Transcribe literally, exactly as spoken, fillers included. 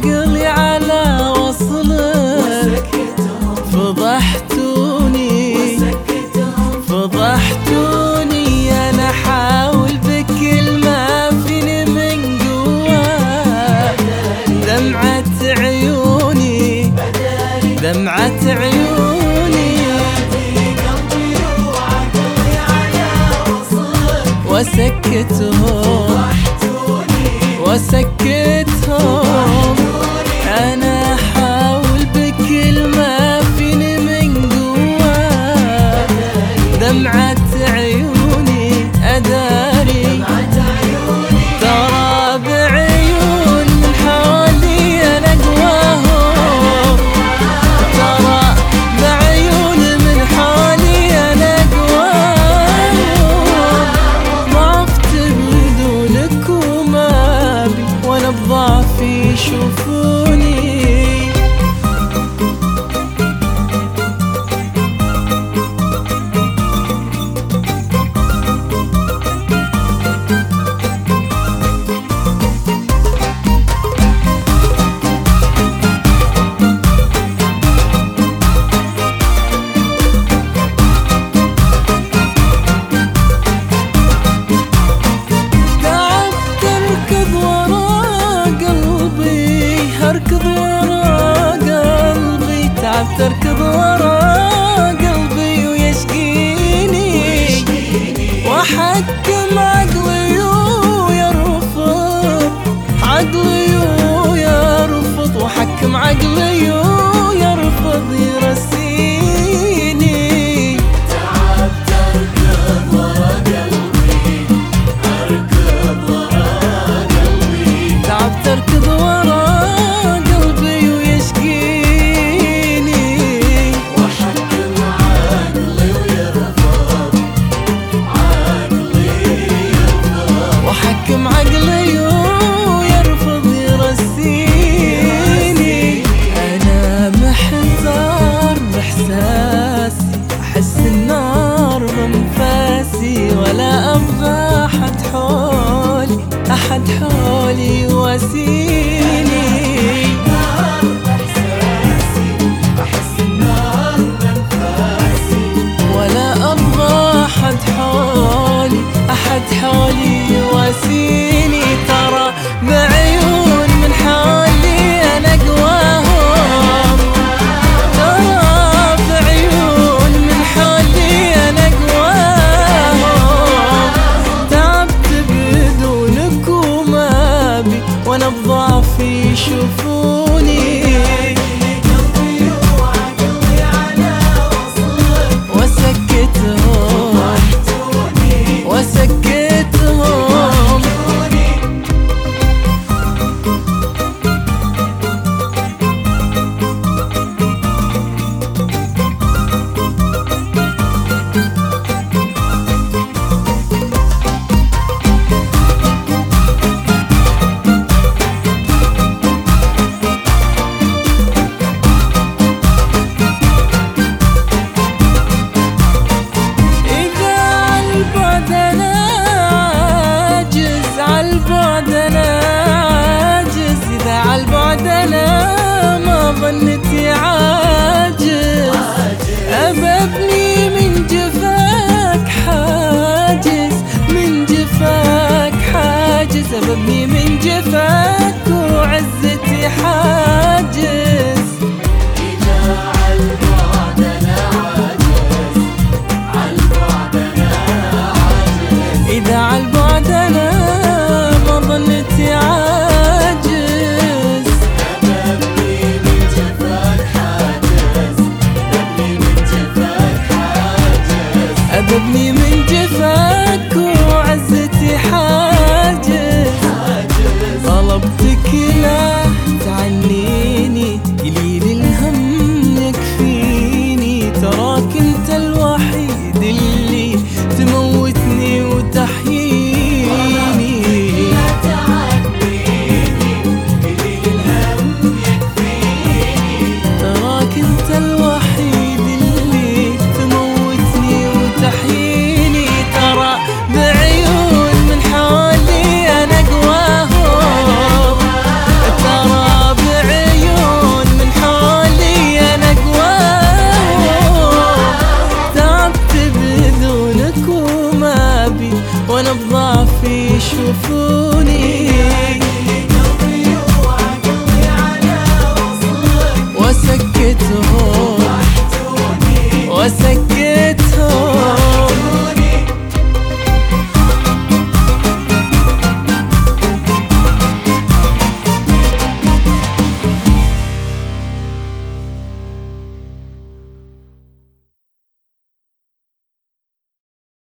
عقلي على وصلك فضحتوني فضحتوني أنا أحاول بكل ما فيني من قوة دمعة عيوني دمعة عيوني وسكتهم وسكتهم أنا أحاول بكل ما فيني من قوة دمعة عيوني أداري ترى بعيون من حولي أنا أقواهم ترى بعيون من حولي أنا أقواهم ضعفت بدونك وما بي وأنا بضعفي يشوفوني اركض ورا قلبي تعبت اركض ورا قلبي ويشقيني واحكم عقلي ويرفض عقلي ويرفض واحكم عقلي ويرفض يرسيني تعبت اركض ورا قلبي اركض ورا قلبي تعبت اركض ورا حكم عقلي ويرفض يرسيني أنا محتار بإحساسي أحس النار بأنفاسي ولا أبغى أحد حولي أحد حولي يواسيني ولا أبغى أحد حولي أحد حولي يواسيني ترى بعيون من حولي أنا أقواهم ترى بعيون من حولي أنا أقواهم تعبت بدونك وما بي وأنا بضعفي يشوفوني وسكتهم وسكتهم عالبعد أنا عاجز إذا عالبعد أنا ما ظنتي عاجز أببني من جفاك حاجز من جفاك حاجز أببني من جفاك وعزتي حاجز